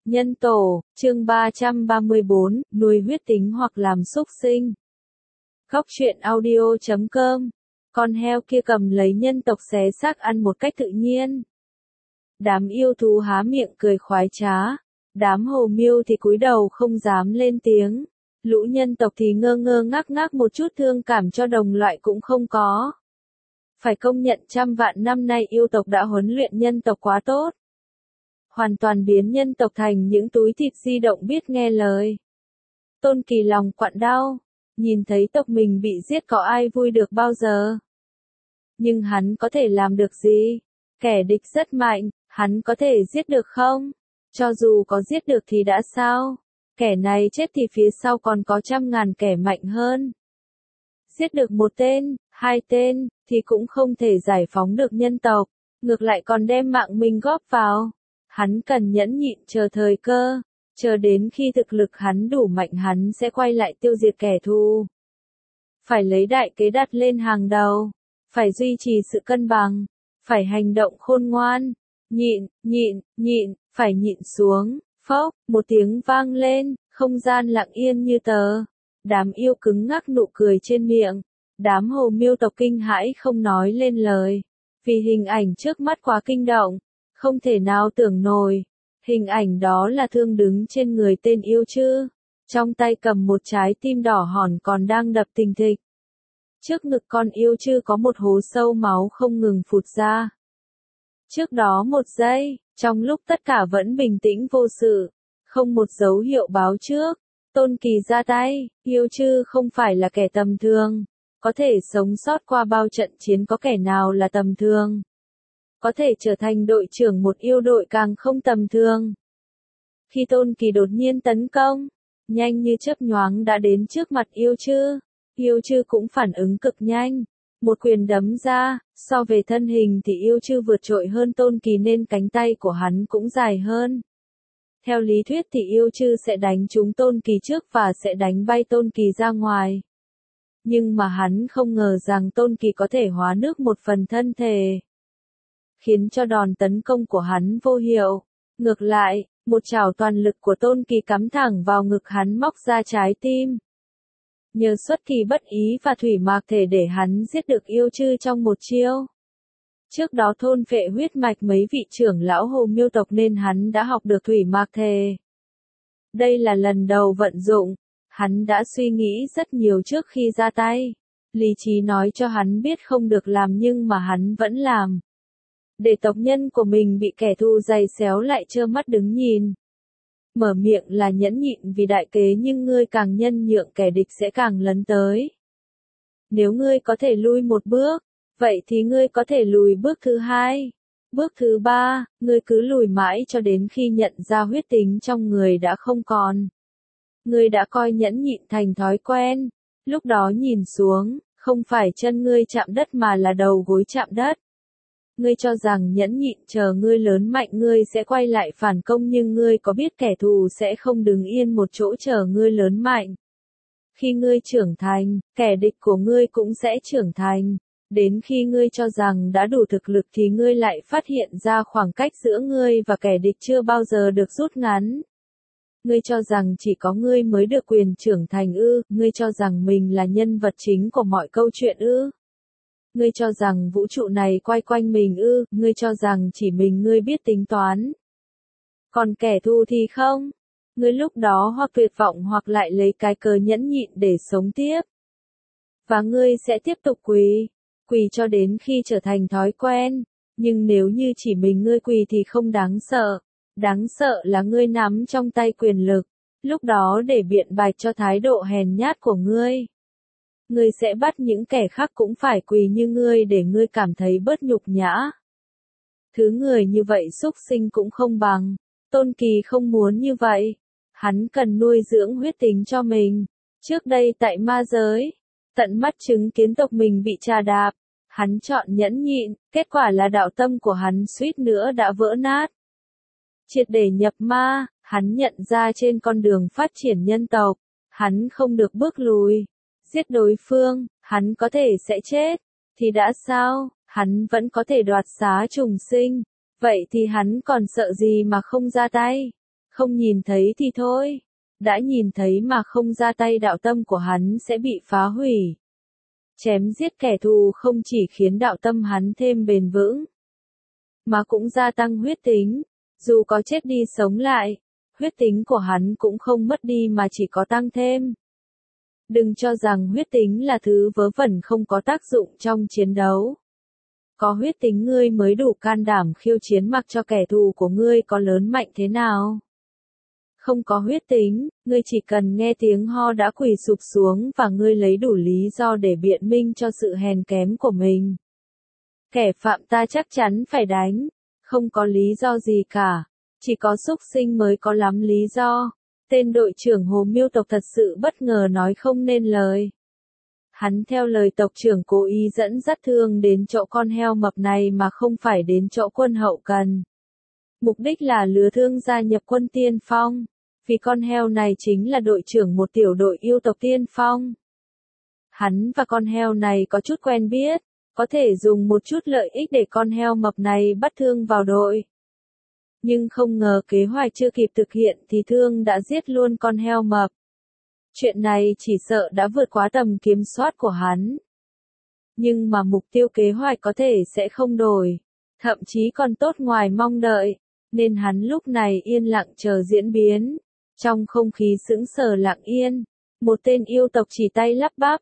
Nhân tổ, chương 334, nuôi huyết tính hoặc làm súc sinh. Góc truyện audio.com. Con heo kia cầm lấy nhân tộc xé xác ăn một cách tự nhiên. Đám yêu thú há miệng cười khoái trá. Đám hồ miêu thì cúi đầu không dám lên tiếng. Lũ nhân tộc thì ngơ ngơ ngác ngác, một chút thương cảm cho đồng loại cũng không có. Phải công nhận trăm vạn năm nay yêu tộc đã huấn luyện nhân tộc quá tốt. Hoàn toàn biến nhân tộc thành những túi thịt di động biết nghe lời. Tôn Kỳ lòng quặn đau, nhìn thấy tộc mình bị giết có ai vui được bao giờ. Nhưng hắn có thể làm được gì? Kẻ địch rất mạnh, hắn có thể giết được không? Cho dù có giết được thì đã sao? Kẻ này chết thì phía sau còn có trăm ngàn kẻ mạnh hơn. Giết được một tên, hai tên, thì cũng không thể giải phóng được nhân tộc, ngược lại còn đem mạng mình góp vào. Hắn cần nhẫn nhịn chờ thời cơ, chờ đến khi thực lực hắn đủ mạnh hắn sẽ quay lại tiêu diệt kẻ thù. Phải lấy đại kế đặt lên hàng đầu, phải duy trì sự cân bằng, phải hành động khôn ngoan, nhịn, phải nhịn xuống. Phốc, một tiếng vang lên, không gian lặng yên như tờ. Đám yêu cứng ngắc nụ cười trên miệng, đám hồ miêu tộc kinh hãi không nói lên lời, vì hình ảnh trước mắt quá kinh động. Không thể nào tưởng nổi, hình ảnh đó là Thương đứng trên người tên yêu chư, trong tay cầm một trái tim đỏ hòn còn đang đập thình thịch. Trước ngực con yêu chư có một hố sâu máu không ngừng phụt ra. Trước đó một giây, trong lúc tất cả vẫn bình tĩnh vô sự, không một dấu hiệu báo trước, Tôn Kỳ ra tay. Yêu chư không phải là kẻ tầm thường, có thể sống sót qua bao trận chiến có kẻ nào là tầm thường. Có thể trở thành đội trưởng một yêu đội càng không tầm thường. Khi Tôn Kỳ đột nhiên tấn công, nhanh như chớp nhoáng đã đến trước mặt yêu chư cũng phản ứng cực nhanh. Một quyền đấm ra, so về thân hình thì yêu chư vượt trội hơn Tôn Kỳ nên cánh tay của hắn cũng dài hơn. Theo lý thuyết thì yêu chư sẽ đánh trúng Tôn Kỳ trước và sẽ đánh bay Tôn Kỳ ra ngoài. Nhưng mà hắn không ngờ rằng Tôn Kỳ có thể hóa nước một phần thân thể, khiến cho đòn tấn công của hắn vô hiệu. Ngược lại, một chảo toàn lực của Tôn Kỳ cắm thẳng vào ngực hắn móc ra trái tim. Nhờ xuất kỳ bất ý và thủy mạc thể để hắn giết được yêu chư trong một chiêu. Trước đó thôn phệ huyết mạch mấy vị trưởng lão hồ miêu tộc nên hắn đã học được thủy mạc thể. Đây là lần đầu vận dụng, hắn đã suy nghĩ rất nhiều trước khi ra tay. Lý trí nói cho hắn biết không được làm nhưng mà hắn vẫn làm. Để tộc nhân của mình bị kẻ thù giày xéo lại trơ mắt đứng nhìn. Mở miệng là nhẫn nhịn vì đại kế nhưng ngươi càng nhân nhượng kẻ địch sẽ càng lấn tới. Nếu ngươi có thể lui một bước, vậy thì ngươi có thể lùi bước thứ hai, bước thứ ba, ngươi cứ lùi mãi cho đến khi nhận ra huyết tính trong người đã không còn. Ngươi đã coi nhẫn nhịn thành thói quen, lúc đó nhìn xuống, không phải chân ngươi chạm đất mà là đầu gối chạm đất. Ngươi cho rằng nhẫn nhịn chờ ngươi lớn mạnh ngươi sẽ quay lại phản công nhưng ngươi có biết kẻ thù sẽ không đứng yên một chỗ chờ ngươi lớn mạnh. Khi ngươi trưởng thành, kẻ địch của ngươi cũng sẽ trưởng thành. Đến khi ngươi cho rằng đã đủ thực lực thì ngươi lại phát hiện ra khoảng cách giữa ngươi và kẻ địch chưa bao giờ được rút ngắn. Ngươi cho rằng chỉ có ngươi mới được quyền trưởng thành ư, ngươi cho rằng mình là nhân vật chính của mọi câu chuyện ư. Ngươi cho rằng vũ trụ này quay quanh mình ư, ngươi cho rằng chỉ mình ngươi biết tính toán. Còn kẻ thù thì không. Ngươi lúc đó hoặc tuyệt vọng hoặc lại lấy cái cớ nhẫn nhịn để sống tiếp. Và ngươi sẽ tiếp tục quỳ cho đến khi trở thành thói quen. Nhưng nếu như chỉ mình ngươi quỳ thì không đáng sợ. Đáng sợ là ngươi nắm trong tay quyền lực. Lúc đó để biện bạch cho thái độ hèn nhát của ngươi. Ngươi sẽ bắt những kẻ khác cũng phải quỳ như ngươi để ngươi cảm thấy bớt nhục nhã. Thứ người như vậy súc sinh cũng không bằng. Tôn Kỳ không muốn như vậy. Hắn cần nuôi dưỡng huyết tính cho mình. Trước đây tại ma giới, tận mắt chứng kiến tộc mình bị trà đạp. Hắn chọn nhẫn nhịn, kết quả là đạo tâm của hắn suýt nữa đã vỡ nát. Triệt để nhập ma, hắn nhận ra trên con đường phát triển nhân tộc, hắn không được bước lùi. Giết đối phương, hắn có thể sẽ chết, thì đã sao, hắn vẫn có thể đoạt xá trùng sinh, vậy thì hắn còn sợ gì mà không ra tay, Không nhìn thấy thì thôi. Đã nhìn thấy mà không ra tay đạo tâm của hắn sẽ bị phá hủy. Chém giết kẻ thù không chỉ khiến đạo tâm hắn thêm bền vững, mà cũng gia tăng huyết tính. Dù có chết đi sống lại, huyết tính của hắn cũng không mất đi mà chỉ có tăng thêm. Đừng cho rằng huyết tính là thứ vớ vẩn không có tác dụng trong chiến đấu. Có huyết tính ngươi mới đủ can đảm khiêu chiến mặc cho kẻ thù của ngươi có lớn mạnh thế nào. Không có huyết tính, ngươi chỉ cần nghe tiếng ho đã quỳ sụp xuống và ngươi lấy đủ lý do để biện minh cho sự hèn kém của mình. Kẻ phạm ta chắc chắn phải đánh, không có lý do gì cả, chỉ có súc sinh mới có lắm lý do. Tên đội trưởng Hồ Miêu tộc thật sự bất ngờ nói không nên lời. Hắn theo lời tộc trưởng cố ý dẫn dắt Thương đến chỗ con heo mập này mà không phải đến chỗ quân hậu cần. Mục đích là lừa Thương gia nhập quân tiên phong, vì con heo này chính là đội trưởng một tiểu đội yêu tộc tiên phong. Hắn và con heo này có chút quen biết, có thể dùng một chút lợi ích để con heo mập này bắt Thương vào đội. Nhưng không ngờ kế hoạch chưa kịp thực hiện thì Thương đã giết luôn con heo mập. Chuyện này chỉ sợ đã vượt quá tầm kiểm soát của hắn. Nhưng mà mục tiêu kế hoạch có thể sẽ không đổi, thậm chí còn tốt ngoài mong đợi, nên hắn lúc này yên lặng chờ diễn biến. Trong không khí sững sờ lặng yên, một tên yêu tộc chỉ tay lắp bắp,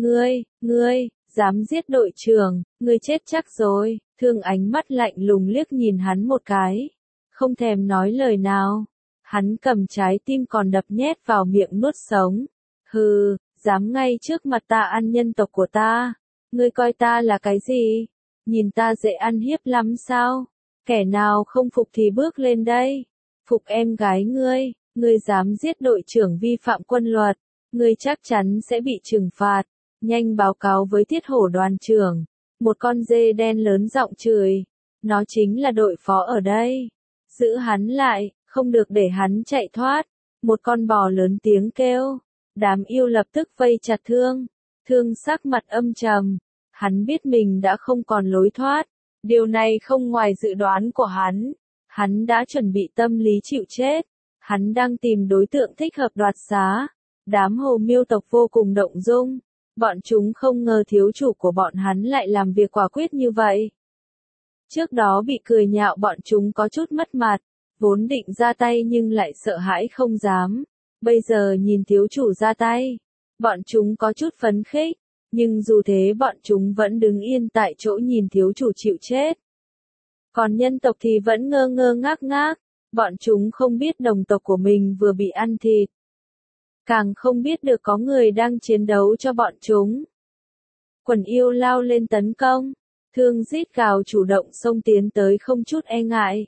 ngươi, dám giết đội trưởng, ngươi chết chắc rồi. Thương ánh mắt lạnh lùng liếc nhìn hắn một cái, không thèm nói lời nào. Hắn cầm trái tim còn đập nhét vào miệng nuốt sống. Hừ, dám ngay trước mặt ta ăn nhân tộc của ta. Ngươi coi ta là cái gì? Nhìn ta dễ ăn hiếp lắm sao? Kẻ nào không phục thì bước lên đây. Phục em gái ngươi dám giết đội trưởng vi phạm quân luật, ngươi chắc chắn sẽ bị trừng phạt. Nhanh báo cáo với Thiết Hổ đoàn trưởng. Một con dê đen lớn giọng chửi. Nó chính là đội phó ở đây. Giữ hắn lại, không được để hắn chạy thoát. Một con bò lớn tiếng kêu. Đám yêu lập tức vây chặt Thương. Thương sắc mặt âm trầm. Hắn biết mình đã không còn lối thoát. Điều này không ngoài dự đoán của hắn. Hắn đã chuẩn bị tâm lý chịu chết. Hắn đang tìm đối tượng thích hợp đoạt xá. Đám Hồ Miêu tộc vô cùng động dung. Bọn chúng không ngờ thiếu chủ của bọn hắn lại làm việc quả quyết như vậy. Trước đó bị cười nhạo bọn chúng có chút mất mặt. Vốn định ra tay nhưng lại sợ hãi không dám. Bây giờ nhìn thiếu chủ ra tay. Bọn chúng có chút phấn khích. Nhưng dù thế bọn chúng vẫn đứng yên tại chỗ nhìn thiếu chủ chịu chết. Còn nhân tộc thì vẫn ngơ ngơ ngác ngác. Bọn chúng không biết đồng tộc của mình vừa bị ăn thịt. Càng không biết được có người đang chiến đấu cho bọn chúng. Quần yêu lao lên tấn công. Thương rít gào chủ động xông tiến tới không chút e ngại.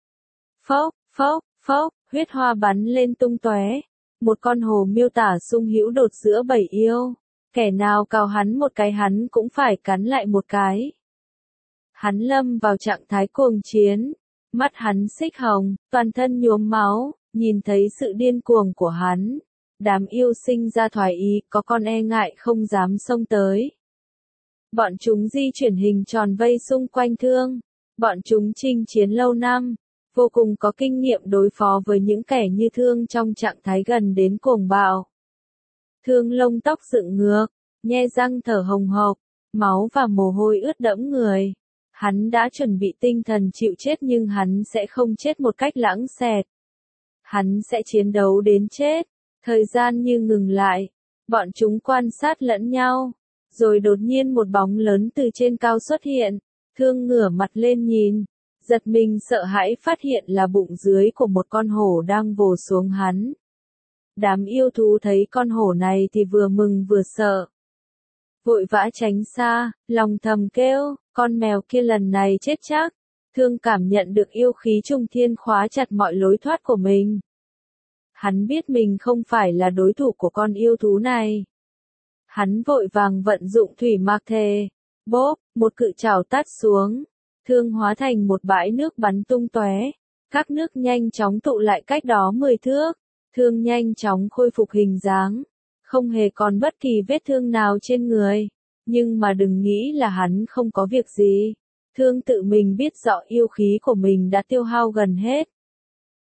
Phốc, huyết hoa bắn lên tung tóe. Một con hồ miêu tả sung hữu đột giữa bầy yêu. Kẻ nào cào hắn một cái hắn cũng phải cắn lại một cái. Hắn lâm vào trạng thái cuồng chiến. Mắt hắn xích hồng, toàn thân nhuốm máu, nhìn thấy sự điên cuồng của hắn. Đám yêu sinh ra thoái ý, có con e ngại không dám xông tới. Bọn chúng di chuyển hình tròn vây xung quanh Thương. Bọn chúng chinh chiến lâu năm, vô cùng có kinh nghiệm đối phó với những kẻ như Thương trong trạng thái gần đến cuồng bạo. Thương lông tóc dựng ngược, nhe răng thở hồng hộc, máu và mồ hôi ướt đẫm người. Hắn đã chuẩn bị tinh thần chịu chết nhưng hắn sẽ không chết một cách lãng xẹt. Hắn sẽ chiến đấu đến chết. Thời gian như ngừng lại. Bọn chúng quan sát lẫn nhau. Rồi đột nhiên một bóng lớn từ trên cao xuất hiện. Thương ngửa mặt lên nhìn. Giật mình sợ hãi phát hiện là bụng dưới của một con hổ đang vồ xuống hắn. Đám yêu thú thấy con hổ này thì vừa mừng vừa sợ. Vội vã tránh xa, lòng thầm kêu, con mèo kia lần này chết chắc. Thương cảm nhận được yêu khí trung thiên khóa chặt mọi lối thoát của mình. Hắn biết mình không phải là đối thủ của con yêu thú này. Hắn vội vàng vận dụng thủy mạc thề. Bốp, một cự trảo tát xuống. Thương hóa thành một bãi nước bắn tung tóe. Các nước nhanh chóng tụ lại cách đó 10 thước. Thương nhanh chóng khôi phục hình dáng. Không hề còn bất kỳ vết thương nào trên người. Nhưng mà đừng nghĩ là hắn không có việc gì. Thương tự mình biết rõ yêu khí của mình đã tiêu hao gần hết.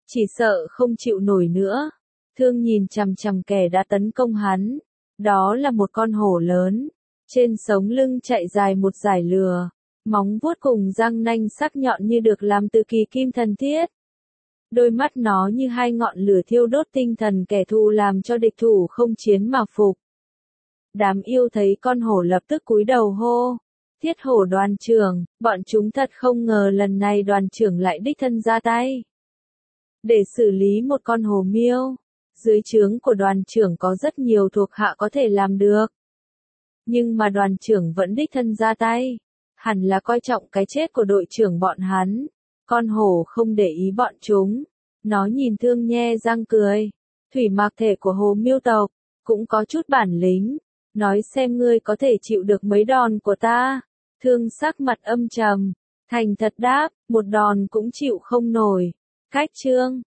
chỉ sợ không chịu nổi nữa. Thương nhìn chằm chằm kẻ đã tấn công hắn. Đó là một con hổ lớn. Trên sống lưng chạy dài một dải lửa. Móng vuốt cùng răng nanh sắc nhọn như được làm từ kỳ kim thần thiết. Đôi mắt nó như hai ngọn lửa thiêu đốt tinh thần kẻ thù làm cho địch thủ không chiến mà phục. Đám yêu thấy con hổ lập tức cúi đầu hô. Thiết hổ đoàn trưởng, bọn chúng thật không ngờ lần này đoàn trưởng lại đích thân ra tay. Để xử lý một con hổ miêu, dưới trướng của đoàn trưởng có rất nhiều thuộc hạ có thể làm được. Nhưng mà đoàn trưởng vẫn đích thân ra tay. Hẳn là coi trọng cái chết của đội trưởng bọn hắn. Con hổ không để ý bọn chúng. Nó nhìn Thương nhe răng cười. Thủy mạc thể của hồ miêu tộc, cũng có chút bản lĩnh. Nói xem ngươi có thể chịu được mấy đòn của ta. Thương sắc mặt âm trầm. Thành thật đáp, một đòn cũng chịu không nổi. Cách chương